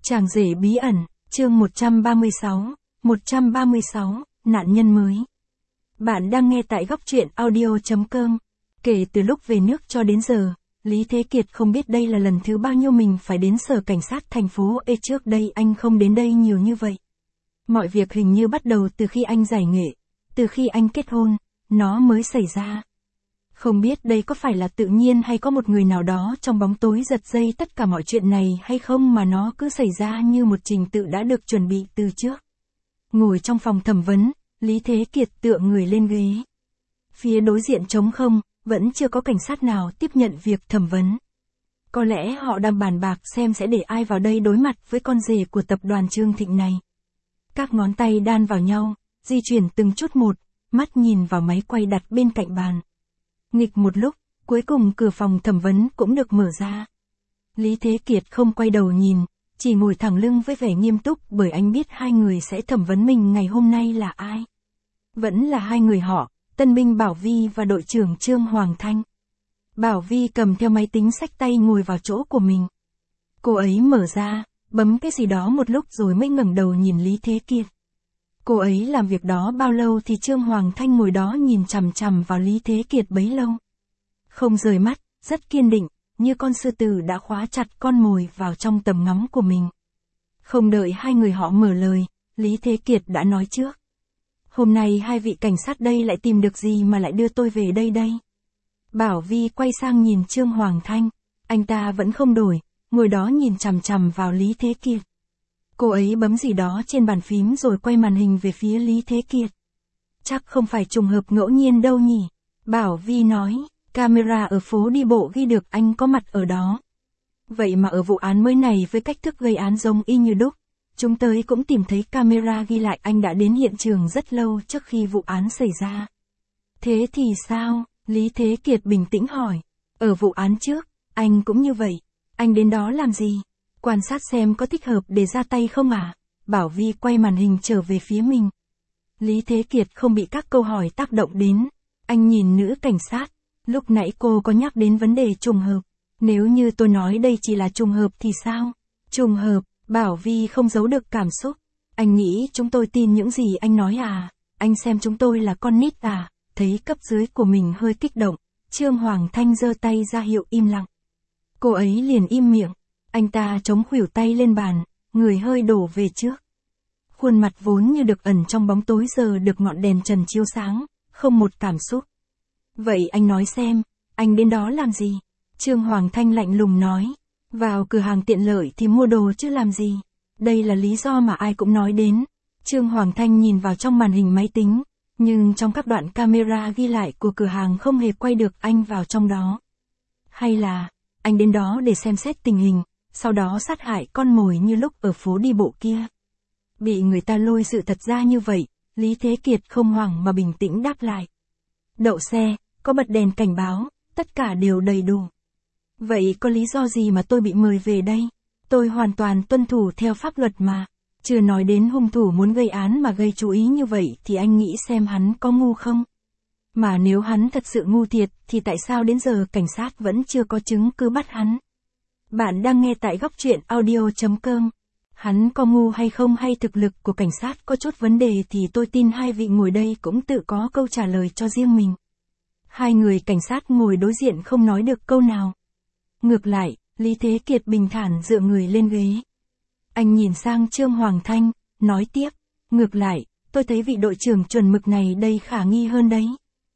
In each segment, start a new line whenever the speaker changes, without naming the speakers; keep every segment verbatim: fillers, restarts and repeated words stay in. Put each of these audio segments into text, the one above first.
Chàng rể bí ẩn, chương một trăm ba mươi sáu, một trăm ba mươi sáu, nạn nhân mới. Bạn đang nghe tại góc truyện audio chấm com. Kể từ lúc về nước cho đến giờ, Lý Thế Kiệt không biết đây là lần thứ bao nhiêu mình phải đến sở cảnh sát thành phố E, trước đây anh không đến đây nhiều như vậy. Mọi việc hình như bắt đầu từ khi anh giải nghệ, từ khi anh kết hôn, nó mới xảy ra. Không biết đây có phải là tự nhiên hay có một người nào đó trong bóng tối giật dây tất cả mọi chuyện này hay không mà nó cứ xảy ra như một trình tự đã được chuẩn bị từ trước. Ngồi trong phòng thẩm vấn, Lý Thế Kiệt tựa người lên ghế. Phía đối diện trống không, vẫn chưa có cảnh sát nào tiếp nhận việc thẩm vấn. Có lẽ họ đang bàn bạc xem sẽ để ai vào đây đối mặt với con rể của tập đoàn Trương Thịnh này. Các ngón tay đan vào nhau, di chuyển từng chút một, mắt nhìn vào máy quay đặt bên cạnh bàn. Nghịch một lúc, cuối cùng cửa phòng thẩm vấn cũng được mở ra. Lý Thế Kiệt không quay đầu nhìn, chỉ ngồi thẳng lưng với vẻ nghiêm túc bởi anh biết hai người sẽ thẩm vấn mình ngày hôm nay là ai. Vẫn là hai người họ, Tân binh Bảo Vi và đội trưởng Trương Hoàng Thanh. Bảo Vi cầm theo máy tính xách tay ngồi vào chỗ của mình. Cô ấy mở ra, bấm cái gì đó một lúc rồi mới ngẩng đầu nhìn Lý Thế Kiệt. Cô ấy làm việc đó bao lâu thì Trương Hoàng Thanh ngồi đó nhìn chằm chằm vào Lý Thế Kiệt bấy lâu. Không rời mắt, rất kiên định, như con sư tử đã khóa chặt con mồi vào trong tầm ngắm của mình. Không đợi hai người họ mở lời, Lý Thế Kiệt đã nói trước. Hôm nay hai vị cảnh sát đây lại tìm được gì mà lại đưa tôi về đây đây? Bảo Vi quay sang nhìn Trương Hoàng Thanh, anh ta vẫn không đổi, ngồi đó nhìn chằm chằm vào Lý Thế Kiệt. Cô ấy bấm gì đó trên bàn phím rồi quay màn hình về phía Lý Thế Kiệt. Chắc không phải trùng hợp ngẫu nhiên đâu nhỉ? Bảo Vi nói, camera ở phố đi bộ ghi được anh có mặt ở đó. Vậy mà ở vụ án mới này với cách thức gây án giống y như đúc, chúng tôi cũng tìm thấy camera ghi lại anh đã đến hiện trường rất lâu trước khi vụ án xảy ra. Thế thì sao? Lý Thế Kiệt bình tĩnh hỏi. Ở vụ án trước, anh cũng như vậy. Anh đến đó làm gì? Quan sát xem có thích hợp để ra tay không à? Bảo Vi quay màn hình trở về phía mình. Lý Thế Kiệt không bị các câu hỏi tác động đến. Anh nhìn nữ cảnh sát. Lúc nãy cô có nhắc đến vấn đề trùng hợp. Nếu như tôi nói đây chỉ là trùng hợp thì sao? Trùng hợp, Bảo Vi không giấu được cảm xúc. Anh nghĩ chúng tôi tin những gì anh nói à? Anh xem chúng tôi là con nít à? Thấy cấp dưới của mình hơi kích động, Trương Hoàng Thanh giơ tay ra hiệu im lặng. Cô ấy liền im miệng. Anh ta chống khuỷu tay lên bàn, người hơi đổ về trước. Khuôn mặt vốn như được ẩn trong bóng tối giờ được ngọn đèn trần chiếu sáng, không một cảm xúc. Vậy anh nói xem, anh đến đó làm gì? Trương Hoàng Thanh lạnh lùng nói. Vào cửa hàng tiện lợi thì mua đồ chứ làm gì? Đây là lý do mà ai cũng nói đến. Trương Hoàng Thanh nhìn vào trong màn hình máy tính, nhưng trong các đoạn camera ghi lại của cửa hàng không hề quay được anh vào trong đó. Hay là, anh đến đó để xem xét tình hình, sau đó sát hại con mồi như lúc ở phố đi bộ kia. Bị người ta lôi sự thật ra như vậy, Lý Thế Kiệt không hoảng mà bình tĩnh đáp lại. Đậu xe, có bật đèn cảnh báo, tất cả đều đầy đủ. Vậy có lý do gì mà tôi bị mời về đây? Tôi hoàn toàn tuân thủ theo pháp luật mà. Chưa nói đến hung thủ muốn gây án mà gây chú ý như vậy thì anh nghĩ xem hắn có ngu không? Mà nếu hắn thật sự ngu thiệt thì tại sao đến giờ cảnh sát vẫn chưa có chứng cứ bắt hắn? Bạn đang nghe tại góc truyện audio chấm com. Hắn có ngu hay không hay thực lực của cảnh sát có chút vấn đề thì tôi tin hai vị ngồi đây cũng tự có câu trả lời cho riêng mình. Hai người cảnh sát ngồi đối diện không nói được câu nào. Ngược lại, Lý Thế Kiệt bình thản dựa người lên ghế. Anh nhìn sang Trương Hoàng Thanh, nói tiếp. Ngược lại, tôi thấy vị đội trưởng chuẩn mực này đây khả nghi hơn đấy.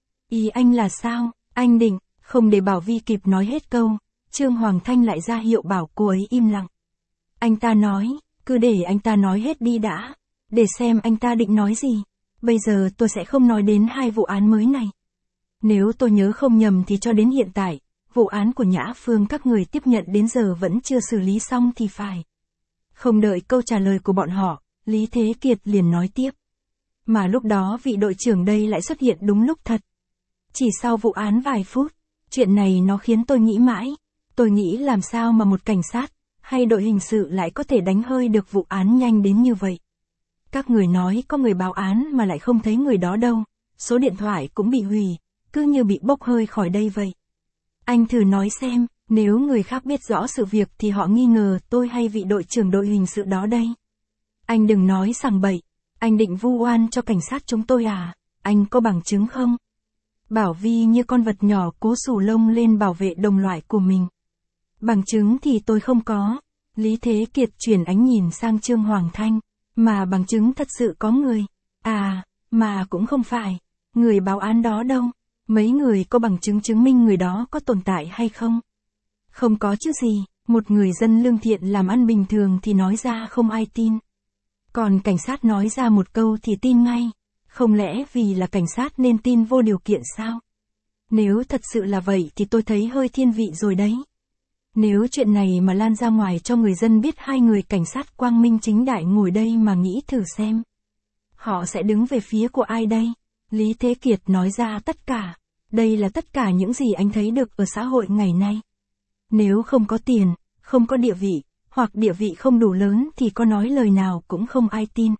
Ý anh là sao? Anh định, không để Bảo Vi kịp nói hết câu. Trương Hoàng Thanh lại ra hiệu bảo cô ấy im lặng. Anh ta nói, cứ để anh ta nói hết đi đã. Để xem anh ta định nói gì. Bây giờ tôi sẽ không nói đến hai vụ án mới này. Nếu tôi nhớ không nhầm thì cho đến hiện tại, vụ án của Nhã Phương các người tiếp nhận đến giờ vẫn chưa xử lý xong thì phải. Không đợi câu trả lời của bọn họ, Lý Thế Kiệt liền nói tiếp. Mà lúc đó vị đội trưởng đây lại xuất hiện đúng lúc thật. Chỉ sau vụ án vài phút, chuyện này nó khiến tôi nghĩ mãi. Tôi nghĩ làm sao mà một cảnh sát, hay đội hình sự lại có thể đánh hơi được vụ án nhanh đến như vậy. Các người nói có người báo án mà lại không thấy người đó đâu, số điện thoại cũng bị hủy, cứ như bị bốc hơi khỏi đây vậy. Anh thử nói xem, Nếu người khác biết rõ sự việc thì họ nghi ngờ tôi hay vị đội trưởng đội hình sự đó đây. Anh đừng nói sằng bậy, anh định vu oan cho cảnh sát chúng tôi à, anh có bằng chứng không? Bảo Vi như con vật nhỏ cố xù lông lên bảo vệ đồng loại của mình. Bằng chứng thì tôi không có. Lý Thế Kiệt chuyển ánh nhìn sang Trương Hoàng Thanh, mà bằng chứng thật sự có người. À, mà cũng không phải. Người báo án đó đâu? Mấy người có bằng chứng chứng minh người đó có tồn tại hay không? Không có chứ gì, một người dân lương thiện làm ăn bình thường thì nói ra không ai tin. Còn cảnh sát nói ra một câu thì tin ngay. Không lẽ vì là cảnh sát nên tin vô điều kiện sao? Nếu thật sự là vậy thì tôi thấy hơi thiên vị rồi đấy. Nếu chuyện này mà lan ra ngoài cho người dân biết hai người cảnh sát quang minh chính đại ngồi đây mà nghĩ thử xem. Họ sẽ đứng về phía của ai đây? Lý Thế Kiệt nói ra tất cả. Đây là tất cả những gì anh thấy được ở xã hội ngày nay. Nếu không có tiền, không có địa vị, hoặc địa vị không đủ lớn thì có nói lời nào cũng không ai tin.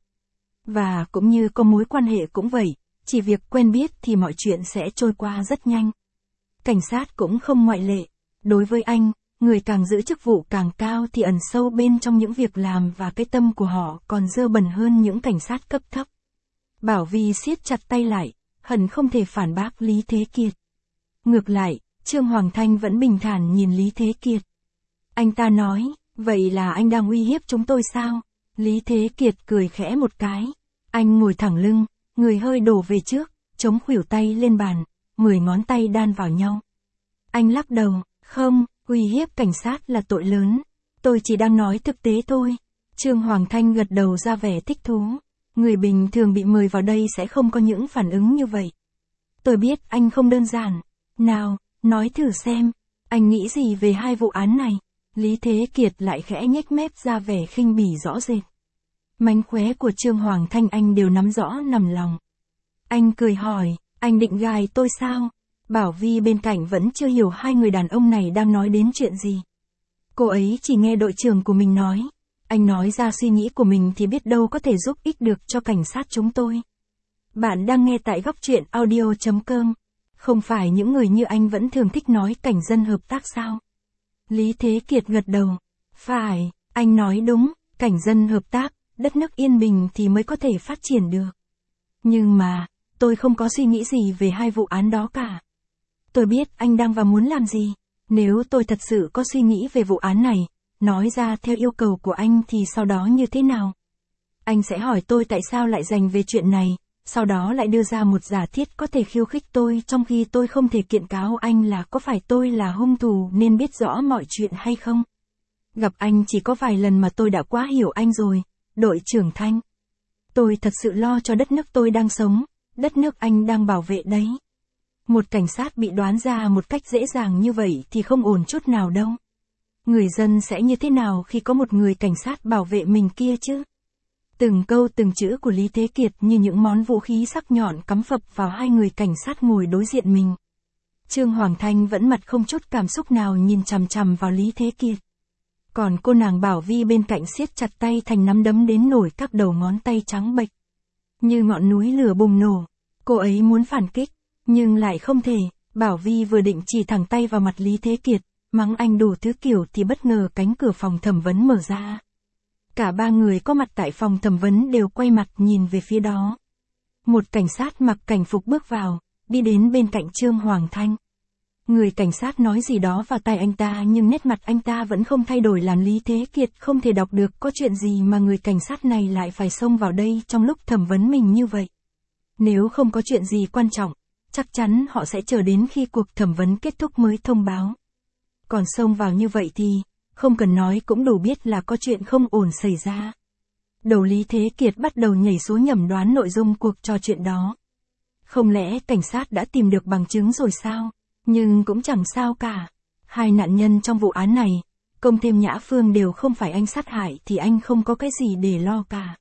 Và cũng như có mối quan hệ cũng vậy, chỉ việc quen biết thì mọi chuyện sẽ trôi qua rất nhanh. Cảnh sát cũng không ngoại lệ. Đối với anh, người càng giữ chức vụ càng cao thì ẩn sâu bên trong những việc làm và cái tâm của họ còn dơ bẩn hơn những cảnh sát cấp thấp. Bảo Vi siết chặt tay lại, hận không thể phản bác Lý Thế Kiệt. Ngược lại, Trương Hoàng Thanh vẫn bình thản nhìn Lý Thế Kiệt. Anh ta nói, vậy là anh đang uy hiếp chúng tôi sao? Lý Thế Kiệt cười khẽ một cái. Anh ngồi thẳng lưng, người hơi đổ về trước, chống khuỷu tay lên bàn, mười ngón tay đan vào nhau. Anh lắc đầu, không, uy hiếp cảnh sát là tội lớn. Tôi chỉ đang nói thực tế thôi. Trương Hoàng Thanh gật đầu ra vẻ thích thú. Người bình thường bị mời vào đây sẽ không có những phản ứng như vậy. Tôi biết anh không đơn giản. Nào, nói thử xem, anh nghĩ gì về hai vụ án này? Lý Thế Kiệt lại khẽ nhếch mép ra vẻ khinh bỉ rõ rệt. Mánh khóe của Trương Hoàng Thanh anh đều nắm rõ nằm lòng. Anh cười hỏi, anh định gài tôi sao? Bảo Vi bên cạnh vẫn chưa hiểu hai người đàn ông này đang nói đến chuyện gì. Cô ấy chỉ nghe đội trưởng của mình nói. Anh nói ra suy nghĩ của mình thì biết đâu có thể giúp ích được cho cảnh sát chúng tôi. Bạn đang nghe tại góc truyện audio chấm com. Không phải những người như anh vẫn thường thích nói cảnh dân hợp tác sao? Lý Thế Kiệt gật đầu. Phải, anh nói đúng, cảnh dân hợp tác, đất nước yên bình thì mới có thể phát triển được. Nhưng mà, tôi không có suy nghĩ gì về hai vụ án đó cả. Tôi biết anh đang và muốn làm gì. Nếu tôi thật sự có suy nghĩ về vụ án này, nói ra theo yêu cầu của anh thì sau đó như thế nào? Anh sẽ hỏi tôi tại sao lại dành về chuyện này, sau đó lại đưa ra một giả thiết có thể khiêu khích tôi trong khi tôi không thể kiện cáo anh là có phải tôi là hung thủ nên biết rõ mọi chuyện hay không. Gặp anh chỉ có vài lần mà tôi đã quá hiểu anh rồi, đội trưởng Thanh. Tôi thật sự lo cho đất nước tôi đang sống, đất nước anh đang bảo vệ đấy. Một cảnh sát bị đoán ra một cách dễ dàng như vậy thì không ổn chút nào đâu. Người dân sẽ như thế nào khi có một người cảnh sát bảo vệ mình kia chứ? Từng câu từng chữ của Lý Thế Kiệt như những món vũ khí sắc nhọn cắm phập vào hai người cảnh sát ngồi đối diện mình. Trương Hoàng Thanh vẫn mặt không chút cảm xúc nào nhìn chằm chằm vào Lý Thế Kiệt. Còn cô nàng Bảo Vi bên cạnh siết chặt tay thành nắm đấm đến nổi các đầu ngón tay trắng bệch. Như ngọn núi lửa bùng nổ. Cô ấy muốn phản kích, nhưng lại không thể. Bảo Vi vừa định chỉ thẳng tay vào mặt Lý Thế Kiệt, mắng anh đủ thứ kiểu thì bất ngờ cánh cửa phòng thẩm vấn mở ra. Cả ba người có mặt tại phòng thẩm vấn đều quay mặt nhìn về phía đó. Một cảnh sát mặc cảnh phục bước vào, đi đến bên cạnh Trương Hoàng Thanh. Người cảnh sát nói gì đó vào tai anh ta nhưng nét mặt anh ta vẫn không thay đổi làm Lý Thế Kiệt không thể đọc được có chuyện gì mà người cảnh sát này lại phải xông vào đây trong lúc thẩm vấn mình như vậy. Nếu không có chuyện gì quan trọng, chắc chắn họ sẽ chờ đến khi cuộc thẩm vấn kết thúc mới thông báo. Còn xông vào như vậy thì, không cần nói cũng đủ biết là có chuyện không ổn xảy ra. Đầu Lý Thế Kiệt bắt đầu nhảy số nhẩm đoán nội dung cuộc trò chuyện đó. Không lẽ cảnh sát đã tìm được bằng chứng rồi sao? Nhưng cũng chẳng sao cả. Hai nạn nhân trong vụ án này, Công thêm Nhã Phương đều không phải anh sát hại thì anh không có cái gì để lo cả.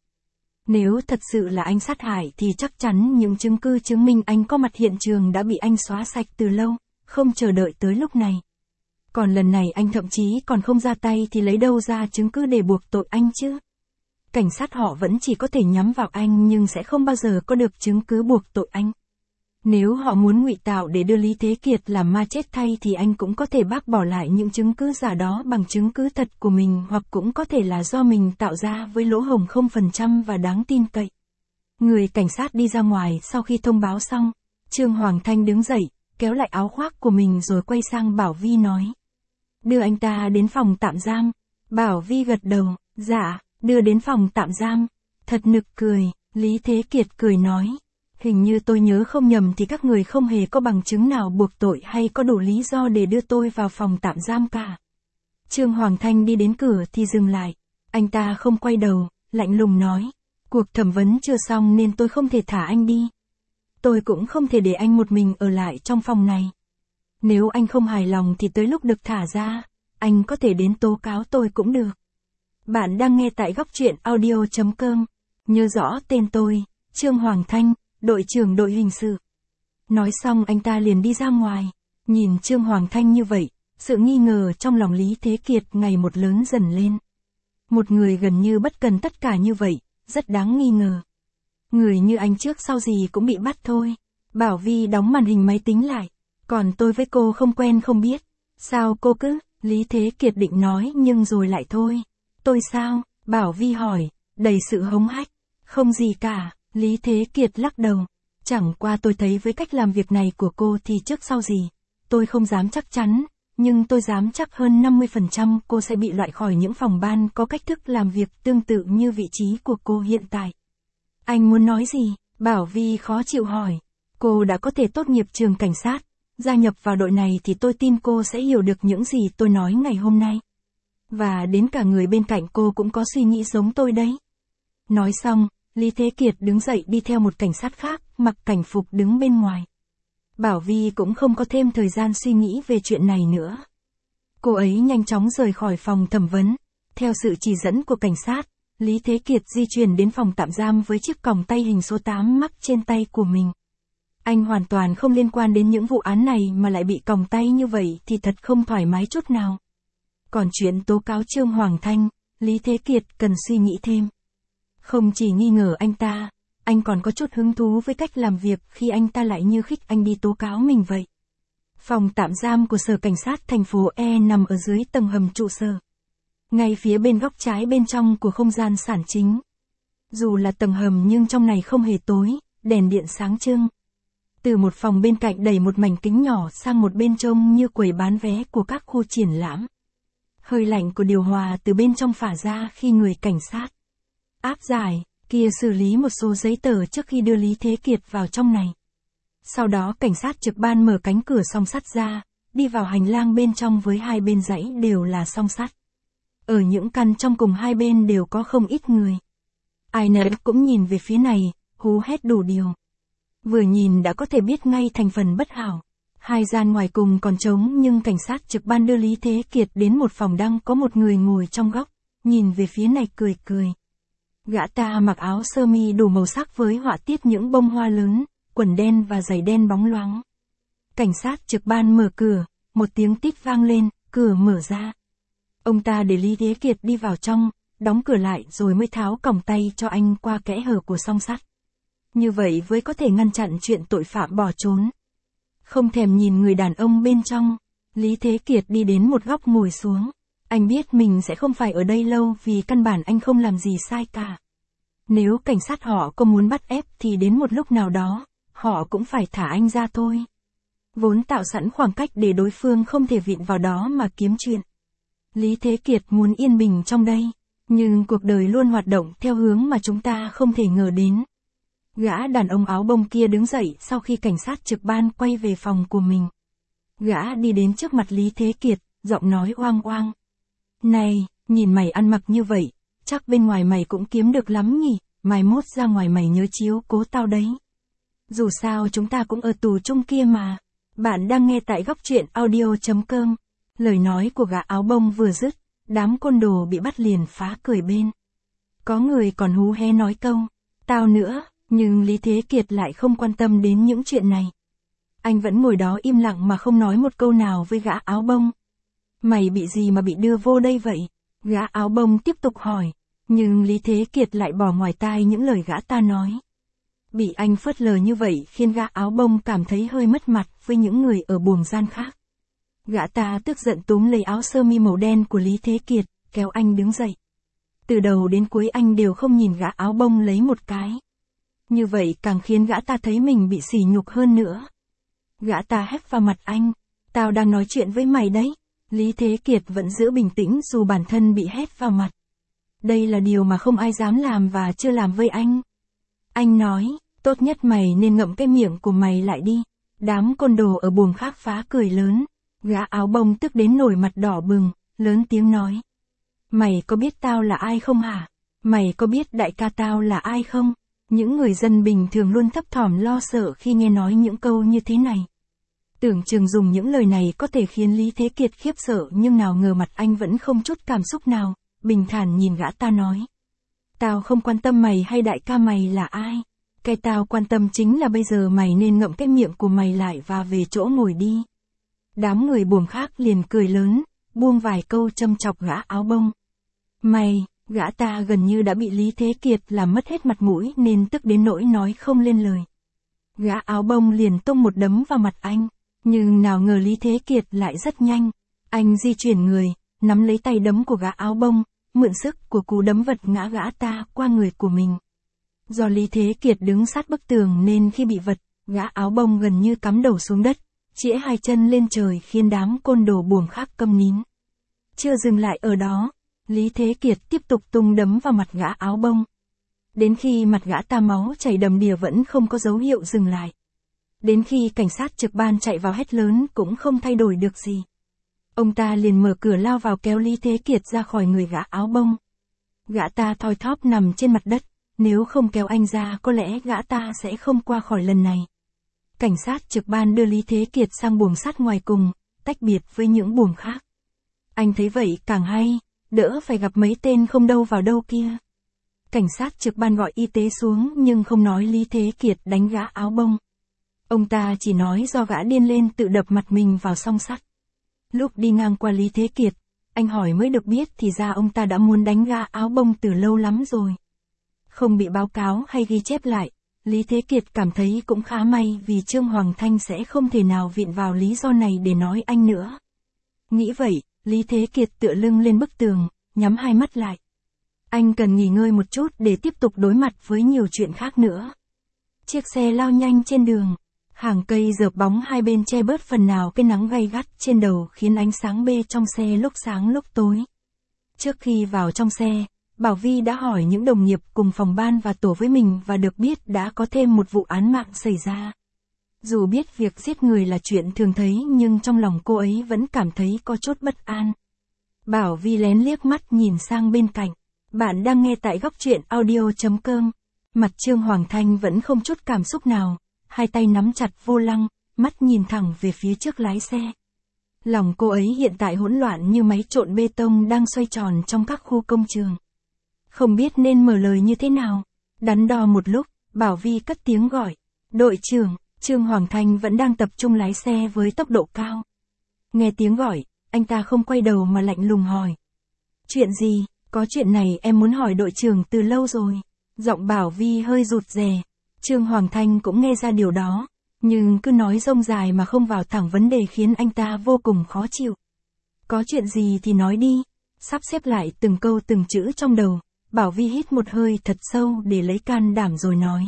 Nếu thật sự là anh sát hại thì chắc chắn những chứng cứ chứng minh anh có mặt hiện trường đã bị anh xóa sạch từ lâu, không chờ đợi tới lúc này. Còn lần này anh thậm chí còn không ra tay thì lấy đâu ra chứng cứ để buộc tội anh chứ? Cảnh sát họ vẫn chỉ có thể nhắm vào anh nhưng sẽ không bao giờ có được chứng cứ buộc tội anh. Nếu họ muốn ngụy tạo để đưa Lý Thế Kiệt làm ma chết thay thì anh cũng có thể bác bỏ lại những chứng cứ giả đó bằng chứng cứ thật của mình, hoặc cũng có thể là do mình tạo ra với lỗ hổng không phần trăm và đáng tin cậy. Người cảnh sát đi ra ngoài sau khi thông báo xong. Trương Hoàng Thanh đứng dậy, kéo lại áo khoác của mình rồi quay sang Bảo Vi nói. Đưa anh ta đến phòng tạm giam. Bảo Vi gật đầu, dạ, đưa đến phòng tạm giam. Thật nực cười, Lý Thế Kiệt cười nói. Hình như tôi nhớ không nhầm thì các người không hề có bằng chứng nào buộc tội hay có đủ lý do để đưa tôi vào phòng tạm giam cả. Trương Hoàng Thanh đi đến cửa thì dừng lại. Anh ta không quay đầu, lạnh lùng nói. Cuộc thẩm vấn chưa xong nên tôi không thể thả anh đi. Tôi cũng không thể để anh một mình ở lại trong phòng này. Nếu anh không hài lòng thì tới lúc được thả ra, anh có thể đến tố cáo tôi cũng được. Bạn đang nghe tại góc truyện audio chấm com. Nhớ rõ tên tôi, Trương Hoàng Thanh, đội trưởng đội hình sự. Nói xong anh ta liền đi ra ngoài. Nhìn Trương Hoàng Thanh như vậy, sự nghi ngờ trong lòng Lý Thế Kiệt ngày một lớn dần lên. Một người gần như bất cần tất cả như vậy, rất đáng nghi ngờ. Người như anh trước sau gì cũng bị bắt thôi. Bảo Vi đóng màn hình máy tính lại. Còn tôi với cô không quen không biết. Sao cô cứ, Lý Thế Kiệt định nói nhưng rồi lại thôi. Tôi sao? Bảo Vi hỏi, đầy sự hống hách. Không gì cả, Lý Thế Kiệt lắc đầu. Chẳng qua tôi thấy với cách làm việc này của cô thì trước sau gì. Tôi không dám chắc chắn, nhưng tôi dám chắc hơn năm mươi phần trăm cô sẽ bị loại khỏi những phòng ban có cách thức làm việc tương tự như vị trí của cô hiện tại. Anh muốn nói gì? Bảo Vi khó chịu hỏi. Cô đã có thể tốt nghiệp trường cảnh sát, gia nhập vào đội này thì tôi tin cô sẽ hiểu được những gì tôi nói ngày hôm nay. Và đến cả người bên cạnh cô cũng có suy nghĩ giống tôi đấy. Nói xong, Lý Thế Kiệt đứng dậy đi theo một cảnh sát khác, mặc cảnh phục đứng bên ngoài. Bảo Vi cũng không có thêm thời gian suy nghĩ về chuyện này nữa. Cô ấy nhanh chóng rời khỏi phòng thẩm vấn. Theo sự chỉ dẫn của cảnh sát, Lý Thế Kiệt di chuyển đến phòng tạm giam với chiếc còng tay hình số tám mắc trên tay của mình. Anh hoàn toàn không liên quan đến những vụ án này mà lại bị còng tay như vậy thì thật không thoải mái chút nào. Còn chuyện tố cáo Trương Hoàng Thanh, Lý Thế Kiệt cần suy nghĩ thêm. Không chỉ nghi ngờ anh ta, anh còn có chút hứng thú với cách làm việc khi anh ta lại như khích anh đi tố cáo mình vậy. Phòng tạm giam của Sở Cảnh sát thành phố E nằm ở dưới tầng hầm trụ sở. Ngay phía bên góc trái bên trong của không gian sản chính. Dù là tầng hầm nhưng trong này không hề tối, đèn điện sáng trưng. Từ một phòng bên cạnh đẩy một mảnh kính nhỏ sang một bên trông như quầy bán vé của các khu triển lãm. Hơi lạnh của điều hòa từ bên trong phả ra khi người cảnh sát áp giải kia xử lý một số giấy tờ trước khi đưa Lý Thế Kiệt vào trong này. Sau đó cảnh sát trực ban mở cánh cửa song sắt ra, đi vào hành lang bên trong với hai bên dãy đều là song sắt. Ở những căn trong cùng hai bên đều có không ít người. Ai nấy cũng nhìn về phía này, hú hét đủ điều. Vừa nhìn đã có thể biết ngay thành phần bất hảo. Hai gian ngoài cùng còn trống nhưng cảnh sát trực ban đưa Lý Thế Kiệt đến một phòng đang có một người ngồi trong góc, nhìn về phía này cười cười. Gã ta mặc áo sơ mi đủ màu sắc với họa tiết những bông hoa lớn, quần đen và giày đen bóng loáng. Cảnh sát trực ban mở cửa, một tiếng tít vang lên, cửa mở ra. Ông ta để Lý Thế Kiệt đi vào trong, đóng cửa lại rồi mới tháo còng tay cho anh qua kẽ hở của song sắt. Như vậy mới có thể ngăn chặn chuyện tội phạm bỏ trốn. Không thèm nhìn người đàn ông bên trong, Lý Thế Kiệt đi đến một góc ngồi xuống. Anh biết mình sẽ không phải ở đây lâu vì căn bản anh không làm gì sai cả. Nếu cảnh sát họ có muốn bắt ép thì đến một lúc nào đó, họ cũng phải thả anh ra thôi. Vốn tạo sẵn khoảng cách để đối phương không thể vịn vào đó mà kiếm chuyện. Lý Thế Kiệt muốn yên bình trong đây, nhưng cuộc đời luôn hoạt động theo hướng mà chúng ta không thể ngờ đến. Gã đàn ông áo bông kia đứng dậy sau khi cảnh sát trực ban quay về phòng của mình. Gã đi đến trước mặt Lý Thế Kiệt, giọng nói oang oang. Này, nhìn mày ăn mặc như vậy, chắc bên ngoài mày cũng kiếm được lắm nhỉ, mai mốt ra ngoài mày nhớ chiếu cố tao đấy. Dù sao chúng ta cũng ở tù chung kia mà. Bạn đang nghe tại góc truyện audio chấm com. Lời nói của gã áo bông vừa dứt, đám côn đồ bị bắt liền phá cười bên. Có người còn hú hé nói câu, tao nữa, nhưng Lý Thế Kiệt lại không quan tâm đến những chuyện này. Anh vẫn ngồi đó im lặng mà không nói một câu nào với gã áo bông. Mày bị gì mà bị đưa vô đây vậy? Gã áo bông tiếp tục hỏi, nhưng Lý Thế Kiệt lại bỏ ngoài tai những lời gã ta nói. Bị anh phớt lờ như vậy khiến gã áo bông cảm thấy hơi mất mặt với những người ở buồng gian khác. Gã ta tức giận túm lấy áo sơ mi màu đen của Lý Thế Kiệt, kéo anh đứng dậy. Từ đầu đến cuối anh đều không nhìn gã áo bông lấy một cái. Như vậy càng khiến gã ta thấy mình bị sỉ nhục hơn nữa. Gã ta hét vào mặt anh, tao đang nói chuyện với mày đấy. Lý Thế Kiệt vẫn giữ bình tĩnh dù bản thân bị hét vào mặt. Đây là điều mà không ai dám làm và chưa làm với anh. Anh nói, tốt nhất mày nên ngậm cái miệng của mày lại đi. Đám côn đồ ở buồng khác phá cười lớn. Gã áo bông tức đến nổi mặt đỏ bừng, lớn tiếng nói. Mày có biết tao là ai không hả? Mày có biết đại ca tao là ai không? Những người dân bình thường luôn thấp thỏm lo sợ khi nghe nói những câu như thế này. Tưởng chừng dùng những lời này có thể khiến Lý Thế Kiệt khiếp sợ nhưng nào ngờ mặt anh vẫn không chút cảm xúc nào, bình thản nhìn gã ta nói. Tao không quan tâm mày hay đại ca mày là ai. Cái tao quan tâm chính là bây giờ mày nên ngậm cái miệng của mày lại và về chỗ ngồi đi. Đám người buồng khác liền cười lớn, buông vài câu châm chọc gã áo bông. Mày, gã ta gần như đã bị Lý Thế Kiệt làm mất hết mặt mũi nên tức đến nỗi nói không lên lời. Gã áo bông liền tung một đấm vào mặt anh, nhưng nào ngờ Lý Thế Kiệt lại rất nhanh. Anh di chuyển người, nắm lấy tay đấm của gã áo bông, mượn sức của cú đấm vật ngã gã ta qua người của mình. Do Lý Thế Kiệt đứng sát bức tường nên khi bị vật, gã áo bông gần như cắm đầu xuống đất, chĩa hai chân lên trời khiến đám côn đồ buồng khác câm nín. Chưa dừng lại ở đó, Lý Thế Kiệt tiếp tục tung đấm vào mặt gã áo bông. Đến khi mặt gã ta máu chảy đầm đìa vẫn không có dấu hiệu dừng lại. Đến khi cảnh sát trực ban chạy vào hét lớn cũng không thay đổi được gì. Ông ta liền mở cửa lao vào kéo Lý Thế Kiệt ra khỏi người gã áo bông. Gã ta thoi thóp nằm trên mặt đất, nếu không kéo anh ra có lẽ gã ta sẽ không qua khỏi lần này. Cảnh sát trực ban đưa Lý Thế Kiệt sang buồng sắt ngoài cùng, tách biệt với những buồng khác. Anh thấy vậy càng hay, đỡ phải gặp mấy tên không đâu vào đâu kia. Cảnh sát trực ban gọi y tế xuống nhưng không nói Lý Thế Kiệt đánh gã áo bông. Ông ta chỉ nói do gã điên lên tự đập mặt mình vào song sắt. Lúc đi ngang qua Lý Thế Kiệt, anh hỏi mới được biết thì ra ông ta đã muốn đánh gã áo bông từ lâu lắm rồi. Không bị báo cáo hay ghi chép lại, Lý Thế Kiệt cảm thấy cũng khá may vì Trương Hoàng Thanh sẽ không thể nào viện vào lý do này để nói anh nữa. Nghĩ vậy, Lý Thế Kiệt tựa lưng lên bức tường, nhắm hai mắt lại. Anh cần nghỉ ngơi một chút để tiếp tục đối mặt với nhiều chuyện khác nữa. Chiếc xe lao nhanh trên đường. Hàng cây rợp bóng hai bên che bớt phần nào cái nắng gay gắt trên đầu khiến ánh sáng bê trong xe lúc sáng lúc tối. Trước khi vào trong xe, Bảo Vi đã hỏi những đồng nghiệp cùng phòng ban và tổ với mình và được biết đã có thêm một vụ án mạng xảy ra. Dù biết việc giết người là chuyện thường thấy nhưng trong lòng cô ấy vẫn cảm thấy có chút bất an. Bảo Vi lén liếc mắt nhìn sang bên cạnh. Bạn đang nghe tại góc truyện audio chấm com. Mặt Trương Hoàng Thanh vẫn không chút cảm xúc nào. Hai tay nắm chặt vô lăng, mắt nhìn thẳng về phía trước lái xe. Lòng cô ấy hiện tại hỗn loạn như máy trộn bê tông đang xoay tròn trong các khu công trường. Không biết nên mở lời như thế nào. Đắn đo một lúc, Bảo Vi cất tiếng gọi. Đội trưởng, Trương Hoàng Thanh vẫn đang tập trung lái xe với tốc độ cao. Nghe tiếng gọi, anh ta không quay đầu mà lạnh lùng hỏi. Chuyện gì? Có chuyện này em muốn hỏi đội trưởng từ lâu rồi. Giọng Bảo Vi hơi rụt rè. Trương Hoàng Thanh cũng nghe ra điều đó, nhưng cứ nói rông dài mà không vào thẳng vấn đề khiến anh ta vô cùng khó chịu. Có chuyện gì thì nói đi. Sắp xếp lại từng câu từng chữ trong đầu, Bảo Vi hít một hơi thật sâu để lấy can đảm rồi nói.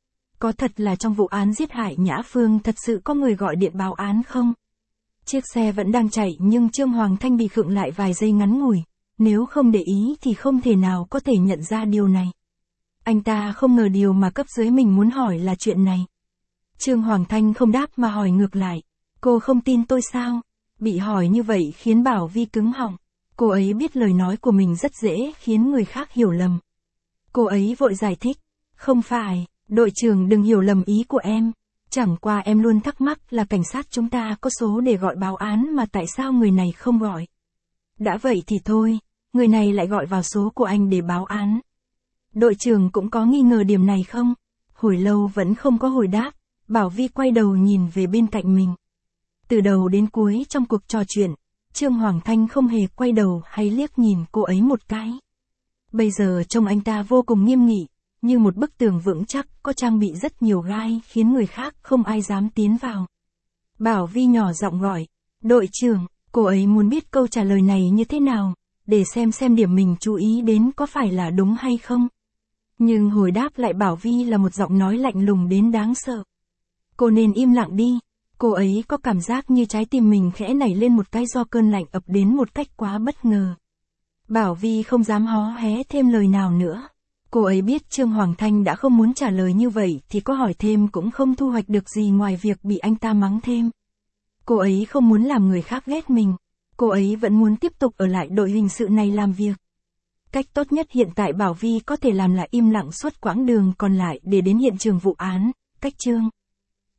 Có thật là trong vụ án giết hại Nhã Phương thật sự có người gọi điện báo án không? Chiếc xe vẫn đang chạy nhưng Trương Hoàng Thanh bị khựng lại vài giây ngắn ngủi, nếu không để ý thì không thể nào có thể nhận ra điều này. Anh ta không ngờ điều mà cấp dưới mình muốn hỏi là chuyện này. Trương Hoàng Thanh không đáp mà hỏi ngược lại. Cô không tin tôi sao? Bị hỏi như vậy khiến Bảo Vi cứng họng. Cô ấy biết lời nói của mình rất dễ khiến người khác hiểu lầm. Cô ấy vội giải thích. Không phải, đội trưởng đừng hiểu lầm ý của em. Chẳng qua em luôn thắc mắc là cảnh sát chúng ta có số để gọi báo án mà tại sao người này không gọi. Đã vậy thì thôi, người này lại gọi vào số của anh để báo án. Đội trưởng cũng có nghi ngờ điểm này không? Hồi lâu vẫn không có hồi đáp, Bảo Vi quay đầu nhìn về bên cạnh mình. Từ đầu đến cuối trong cuộc trò chuyện, Trương Hoàng Thanh không hề quay đầu hay liếc nhìn cô ấy một cái. Bây giờ trông anh ta vô cùng nghiêm nghị, như một bức tường vững chắc, có trang bị rất nhiều gai, khiến người khác không ai dám tiến vào. Bảo Vi nhỏ giọng gọi, đội trưởng, cô ấy muốn biết câu trả lời này như thế nào, để xem xem điểm mình chú ý đến có phải là đúng hay không. Nhưng hồi đáp lại Bảo Vi là một giọng nói lạnh lùng đến đáng sợ. Cô nên im lặng đi, cô ấy có cảm giác như trái tim mình khẽ nảy lên một cái do cơn lạnh ập đến một cách quá bất ngờ. Bảo Vi không dám hó hé thêm lời nào nữa. Cô ấy biết Trương Hoàng Thanh đã không muốn trả lời như vậy thì có hỏi thêm cũng không thu hoạch được gì ngoài việc bị anh ta mắng thêm. Cô ấy không muốn làm người khác ghét mình. Cô ấy vẫn muốn tiếp tục ở lại đội hình sự này làm việc. Cách tốt nhất hiện tại Bảo Vi có thể làm là im lặng suốt quãng đường còn lại để đến hiện trường vụ án, cách Trương